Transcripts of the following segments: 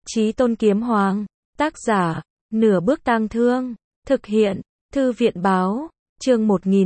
Chí Tôn Kiếm Hoàng, tác giả, Nửa Bước Tang Thương, thực hiện, Thư viện báo, chương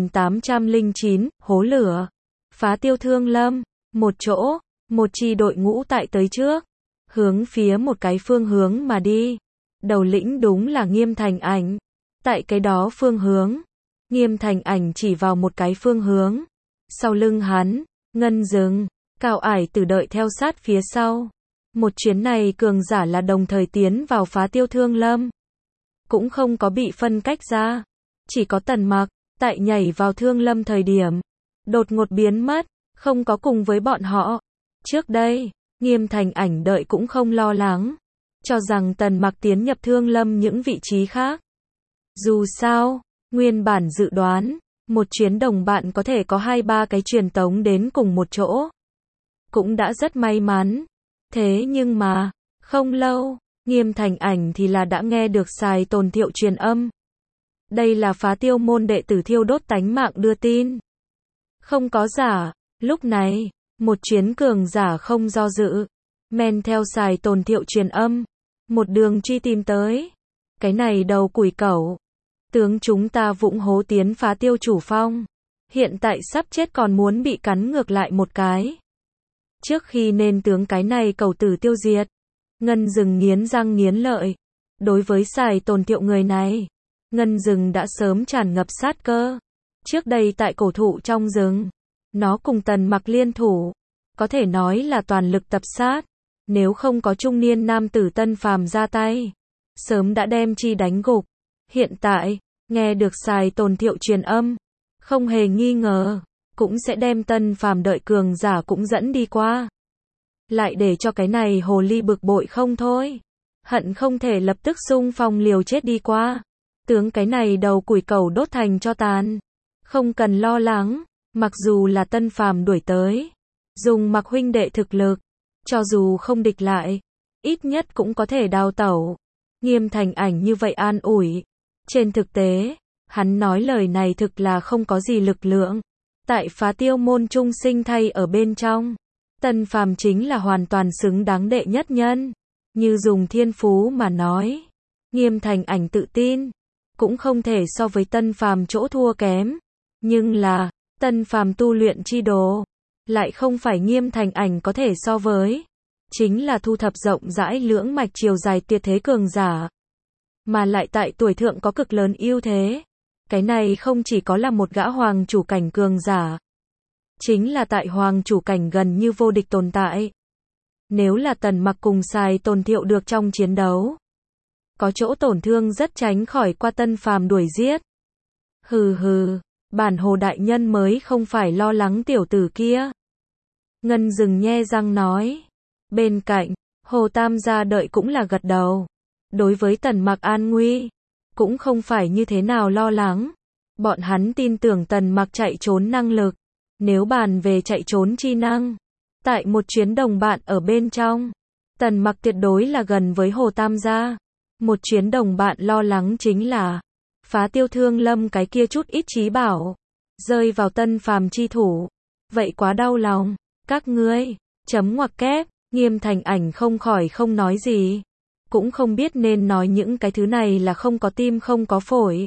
1809, hố lửa, phá Tiêu Thương Lâm, một chỗ, một chi đội ngũ tại tới trước, hướng phía một cái phương hướng mà đi. Đầu lĩnh đúng là Nghiêm Thành Ảnh. Tại cái đó phương hướng, Nghiêm Thành Ảnh chỉ vào một cái phương hướng. Sau lưng hắn, Ngân Dừng, Cao Ải Tử đợi theo sát phía sau. Một chuyến này cường giả là đồng thời tiến vào phá Tiêu Thương Lâm. Cũng không có bị phân cách ra. Chỉ có Tần Mặc, tại nhảy vào Thương Lâm thời điểm, đột ngột biến mất, không có cùng với bọn họ. Trước đây, Nghiêm Thành Ảnh đợi cũng không lo lắng, cho rằng Tần Mặc tiến nhập Thương Lâm những vị trí khác. Dù sao, nguyên bản dự đoán, một chuyến đồng bạn có thể có 2-3 cái truyền tống đến cùng một chỗ. Cũng đã rất may mắn. Thế nhưng mà, không lâu, Nghiêm Thành Ảnh thì là đã nghe được Xài Tồn Thiệu truyền âm. Đây là phá Tiêu môn đệ tử thiêu đốt tánh mạng đưa tin. Không có giả, lúc này, một chuyến cường giả không do dự, men theo Xài Tồn Thiệu truyền âm, một đường truy tìm tới. Cái này đầu củi cẩu, tướng chúng ta vụng hố tiến phá Tiêu chủ phong, hiện tại sắp chết còn muốn bị cắn ngược lại một cái. Trước khi nên tướng cái này cẩu tử tiêu diệt, Ngân Dừng nghiến răng nghiến lợi. Đối với Xài Tồn Thiệu người này, Ngân Dừng đã sớm tràn ngập sát cơ. Trước đây tại cổ thụ trong rừng, nó cùng Tần Mặc liên thủ, có thể nói là toàn lực tập sát. Nếu không có trung niên nam tử Tân Phàm ra tay, sớm đã đem chi đánh gục. Hiện tại, nghe được Xài Tồn Thiệu truyền âm, không hề nghi ngờ, cũng sẽ đem Tân Phàm đợi cường giả cũng dẫn đi qua. Lại để cho cái này hồ ly bực bội không thôi. Hận không thể lập tức xung phong liều chết đi qua. Tướng cái này đầu củi cẩu đốt thành cho tàn. Không cần lo lắng, mặc dù là Tân Phàm đuổi tới, dùng Mặc huynh đệ thực lực, cho dù không địch lại, ít nhất cũng có thể đào tẩu. Nghiêm Thành Ảnh như vậy an ủi. Trên thực tế, hắn nói lời này thực là không có gì lực lượng. Tại phá Tiêu môn trung sinh thay ở bên trong, Tân Phàm chính là hoàn toàn xứng đáng đệ nhất nhân. Như dùng thiên phú mà nói, Nghiêm Thành Ảnh tự tin, cũng không thể so với Tân Phàm chỗ thua kém. Nhưng là, Tân Phàm tu luyện chi đồ, lại không phải Nghiêm Thành Ảnh có thể so với. Chính là thu thập rộng rãi lưỡng mạch chiều dài tuyệt thế cường giả. Mà lại tại tuổi thượng có cực lớn ưu thế. Cái này không chỉ có là một gã hoàng chủ cảnh cường giả, chính là tại hoàng chủ cảnh gần như vô địch tồn tại. Nếu là Tần Mặc cùng Xài Tồn Thiệu được trong chiến đấu, có chỗ tổn thương rất tránh khỏi qua Tân Phàm đuổi giết. Hừ hừ, bản Hồ đại nhân mới không phải lo lắng tiểu tử kia. Ngân Dừng nhe răng nói. Bên cạnh, Hồ Tam gia đợi cũng là gật đầu. Đối với Tần Mặc an nguy, cũng không phải như thế nào lo lắng. Bọn hắn tin tưởng Tần Mặc chạy trốn năng lực. Nếu bàn về chạy trốn chi năng, tại một chuyến đồng bạn ở bên trong, Tần Mặc tuyệt đối là gần với Hồ Tam gia. Một chuyến đồng bạn lo lắng chính là phá Tiêu Thương Lâm cái kia chút ít trí bảo, rơi vào Tân Phàm chi thủ. Vậy quá đau lòng. Các ngươi, chấm ngoặc kép, Nghiêm Thành Ảnh không khỏi không nói gì. Cũng không biết nên nói những cái thứ này là không có tim không có phổi,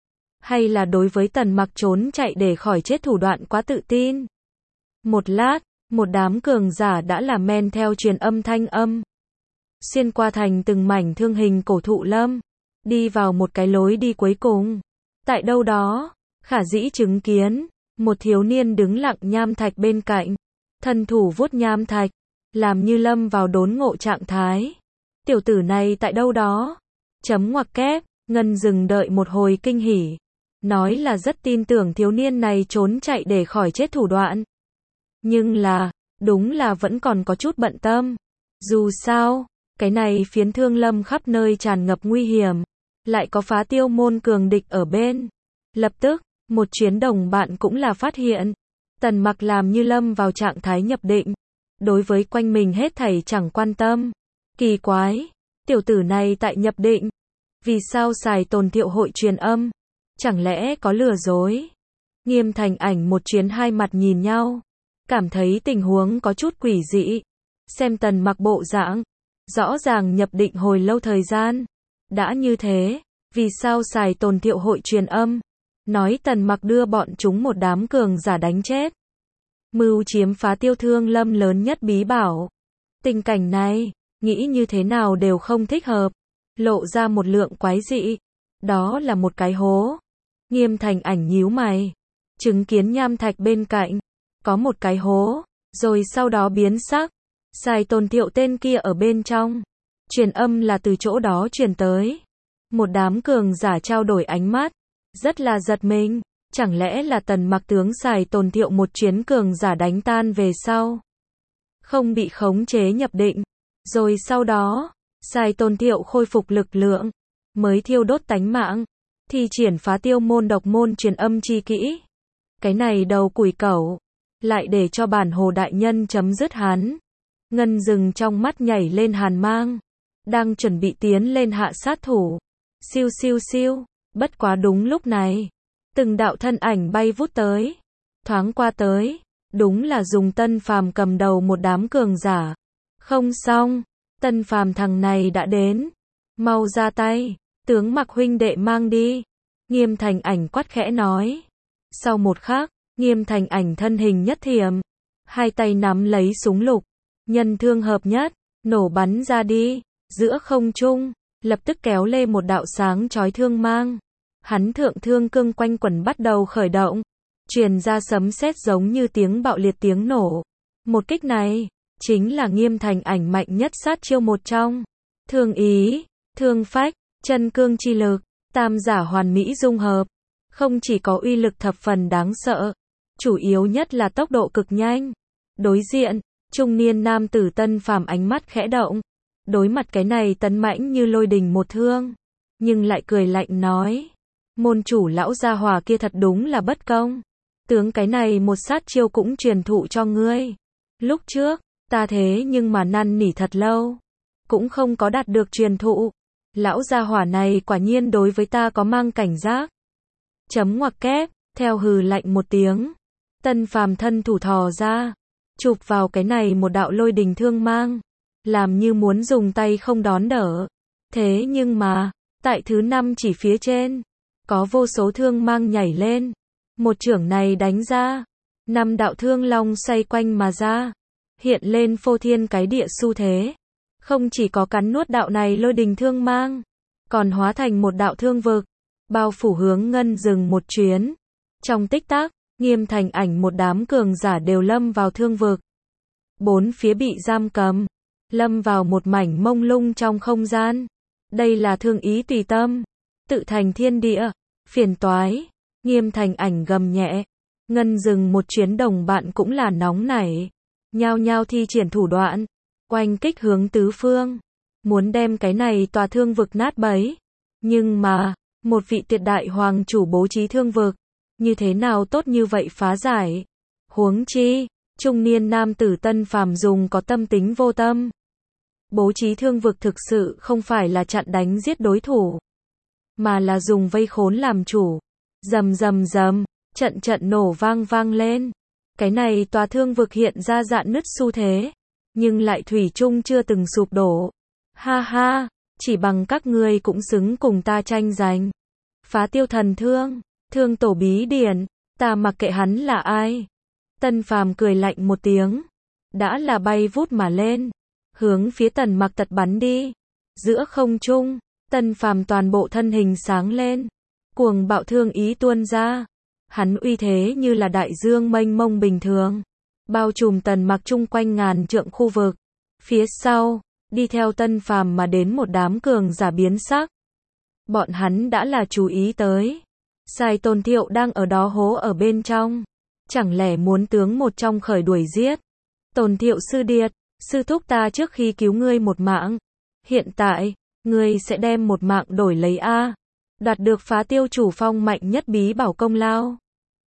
hay là đối với Tần Mặc trốn chạy để khỏi chết thủ đoạn quá tự tin. Một lát, một đám cường giả đã là men theo truyền âm thanh âm, xuyên qua thành từng mảnh thương hình cổ thụ lâm, đi vào một cái lối đi cuối cùng. Tại đâu đó, khả dĩ chứng kiến, một thiếu niên đứng lặng nham thạch bên cạnh, thân thủ vuốt nham thạch, làm như lâm vào đốn ngộ trạng thái. Tiểu tử này tại đâu đó? Chấm ngoặc kép, Ngân Dừng đợi một hồi kinh hỉ. Nói là rất tin tưởng thiếu niên này trốn chạy để khỏi chết thủ đoạn. Nhưng là, đúng là vẫn còn có chút bận tâm. Dù sao, cái này phiến Thương Lâm khắp nơi tràn ngập nguy hiểm. Lại có phá Tiêu môn cường địch ở bên. Lập tức, một chuyến đồng bạn cũng là phát hiện. Tần Mặc làm như lâm vào trạng thái nhập định. Đối với quanh mình hết thảy chẳng quan tâm. Kỳ quái, tiểu tử này tại nhập định. Vì sao Xài Tồn Thiệu hội truyền âm? Chẳng lẽ có lừa dối? Nghiêm Thành Ảnh một chuyến hai mặt nhìn nhau, cảm thấy tình huống có chút quỷ dị. Xem Tần Mặc bộ dạng, Rõ ràng nhập định hồi lâu thời gian. Đã như thế, vì sao Sài Tồn Thiệu hội truyền âm, nói Tần Mặc đưa bọn chúng một đám cường giả đánh chết. Mưu chiếm Phá Tiêu Thương Lâm lớn nhất bí bảo. Tình cảnh này, nghĩ như thế nào đều không thích hợp. Lộ ra một lượng quái dị. Đó là một cái hố. Nghiêm Thành Ảnh nhíu mày. Chứng kiến nham thạch bên cạnh. Có một cái hố. Rồi sau đó biến sắc. Sài Tồn Thiệu tên kia ở bên trong. Truyền âm là từ chỗ đó truyền tới. Một đám cường giả trao đổi ánh mắt. Rất là giật mình. Chẳng lẽ là Tần Mặc tướng Sài Tồn Thiệu một chuyến cường giả đánh tan về sau. Không bị khống chế nhập định. Rồi sau đó, Sài Tồn Thiệu khôi phục lực lượng. Mới thiêu đốt tánh mạng. Thi triển Phá Tiêu môn độc môn truyền âm chi kỹ. Cái này đầu củi cẩu. Lại để cho bản hồ đại nhân chấm dứt hắn. Ngân rừng trong mắt nhảy lên hàn mang. Đang chuẩn bị tiến lên hạ sát thủ. Siêu siêu siêu. Bất quá đúng lúc này. Từng đạo thân ảnh bay vút tới. Thoáng qua tới. Đúng là dùng Tân Phàm cầm đầu một đám cường giả. Không xong. Tân Phàm thằng này đã đến. Mau ra tay. Tướng Mặc huynh đệ mang đi. Nghiêm Thành Ảnh quát khẽ nói. Sau một khắc, Nghiêm Thành Ảnh thân hình nhất thiểm. Hai tay nắm lấy súng lục. Nhân thương hợp nhất. Nổ bắn ra đi. Giữa không trung. Lập tức kéo lê một đạo sáng chói thương mang. Hắn thượng thương cương quanh quẩn bắt đầu khởi động. Truyền ra sấm sét giống như tiếng bạo liệt tiếng nổ. Một kích này, chính là Nghiêm Thành Ảnh mạnh nhất sát chiêu một trong. Thương ý, thương phách, chân cương chi lực, tam giả hoàn mỹ dung hợp. Không chỉ có uy lực thập phần đáng sợ, chủ yếu nhất là tốc độ cực nhanh. Đối diện, trung niên nam tử Tân Phàm ánh mắt khẽ động. Đối mặt cái này tấn mãnh như lôi đình một thương. Nhưng lại cười lạnh nói. Môn chủ lão gia hỏa kia thật đúng là bất công. Tướng cái này một sát chiêu cũng truyền thụ cho ngươi. Lúc trước, ta thế nhưng mà năn nỉ thật lâu. Cũng không có đạt được truyền thụ. Lão gia hỏa này quả nhiên đối với ta có mang cảnh giác. Chấm ngoặc kép, theo hừ lạnh một tiếng. Tân Phàm thân thủ thò ra. Chụp vào cái này một đạo lôi đình thương mang. Làm như muốn dùng tay không đón đỡ. Thế nhưng mà, tại thứ 5 chỉ phía trên. Có vô số thương mang nhảy lên. Một chưởng này đánh ra. 5 đạo thương long xoay quanh mà ra. Hiện lên phô thiên cái địa xu thế. Không chỉ có cắn nuốt đạo này lôi đình thương mang. Còn hóa thành một đạo thương vực. Bao phủ hướng ngân rừng một chuyến. Trong tích tắc, Nghiêm Thành Ảnh một đám cường giả đều lâm vào thương vực. Bốn phía bị giam cầm. Lâm vào một mảnh mông lung trong không gian. Đây là thương ý tùy tâm. Tự thành thiên địa. Phiền toái. Nghiêm Thành Ảnh gầm nhẹ. Ngân rừng một chuyến đồng bạn cũng là nóng nảy. Nhao nhao thi triển thủ đoạn. Oanh kích hướng tứ phương. Muốn đem cái này tòa thương vực nát bấy. Nhưng mà, một vị tuyệt đại hoàng chủ bố trí thương vực. Như thế nào tốt như vậy phá giải. Huống chi, trung niên nam tử Tân Phàm dùng có tâm tính vô tâm. Bố trí thương vực thực sự không phải là chặn đánh giết đối thủ. Mà là dùng vây khốn làm chủ. Rầm rầm rầm, trận trận nổ vang vang lên. Cái này tòa thương vực hiện ra rạn nứt xu thế. Nhưng lại thủy chung chưa từng sụp đổ. Ha ha, chỉ bằng các ngươi cũng xứng cùng ta tranh giành. Phá Tiêu thần thương, thương tổ bí điển, ta mặc kệ hắn là ai. Tân Phàm cười lạnh một tiếng. Đã là bay vút mà lên. Hướng phía Tần Mặc tật bắn đi. Giữa không trung, Tân Phàm toàn bộ thân hình sáng lên. Cuồng bạo thương ý tuôn ra. Hắn uy thế như là đại dương mênh mông bình thường. Bao trùm Tần Mặc chung quanh ngàn trượng khu vực. Phía sau, đi theo Tân Phàm mà đến một đám cường giả biến sắc. Bọn hắn đã là chú ý tới. Sài Tồn Thiệu đang ở đó hố ở bên trong. Chẳng lẽ muốn tướng một trong khởi đuổi giết. Tồn Thiệu sư điệt, sư thúc ta trước khi cứu ngươi một mạng. Hiện tại, ngươi sẽ đem một mạng đổi lấy A. Đoạt được Phá Tiêu chủ phong mạnh nhất bí bảo công lao.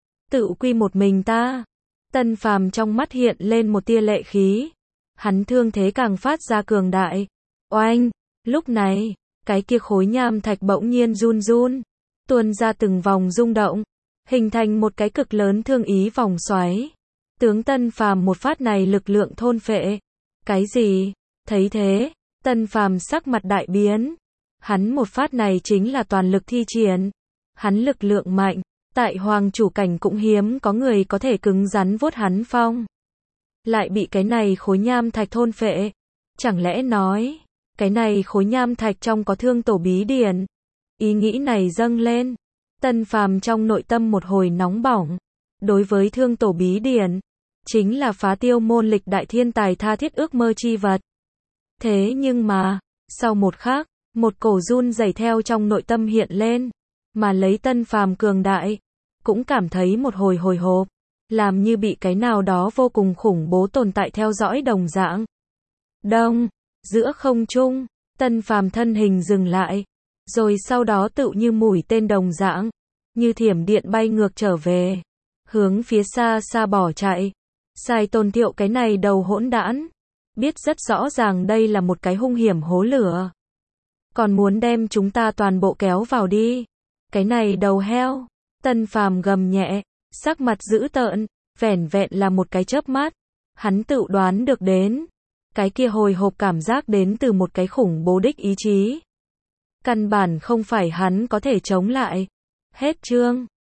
Tự quy một mình ta. Tân Phàm trong mắt hiện lên một tia lệ khí. Hắn thương thế càng phát ra cường đại. Oanh! Lúc này, cái kia khối nham thạch bỗng nhiên run run. Tuôn ra từng vòng rung động. Hình thành một cái cực lớn thương ý vòng xoáy. Tướng Tân Phàm một phát này lực lượng thôn phệ. Cái gì? Thấy thế, Tân Phàm sắc mặt đại biến. Hắn một phát này chính là toàn lực thi triển. Hắn lực lượng mạnh, tại hoàng chủ cảnh cũng hiếm có người có thể cứng rắn vuốt hắn phong. Lại bị cái này khối nham thạch thôn phệ. Chẳng lẽ nói, cái này khối nham thạch trong có thương tổ bí điển. Ý nghĩ này dâng lên. Tân Phàm trong nội tâm một hồi nóng bỏng. Đối với thương tổ bí điển, chính là phá tiêu môn lịch đại thiên tài tha thiết ước mơ chi vật. Thế nhưng mà, sau một khắc, một cổ run rẩy theo trong nội tâm hiện lên, mà lấy Tân Phàm cường đại, cũng cảm thấy một hồi hồi hộp, làm như bị cái nào đó vô cùng khủng bố tồn tại theo dõi đồng dạng. Đông, giữa không trung, Tân Phàm thân hình dừng lại, rồi sau đó tựu như mũi tên đồng dạng, như thiểm điện bay ngược trở về, hướng phía xa xa bỏ chạy. Sai Tôn Thiệu cái này đầu hỗn đản, biết rất rõ ràng đây là một cái hung hiểm hố lửa. Còn muốn đem chúng ta toàn bộ kéo vào đi. Cái này đầu heo. Tân Phàm gầm nhẹ, sắc mặt dữ tợn, vẻn vẹn là một cái chớp mắt. Hắn tự đoán được đến. Cái kia hồi hộp cảm giác đến từ một cái khủng bố đích ý chí. Căn bản không phải hắn có thể chống lại. Hết chương.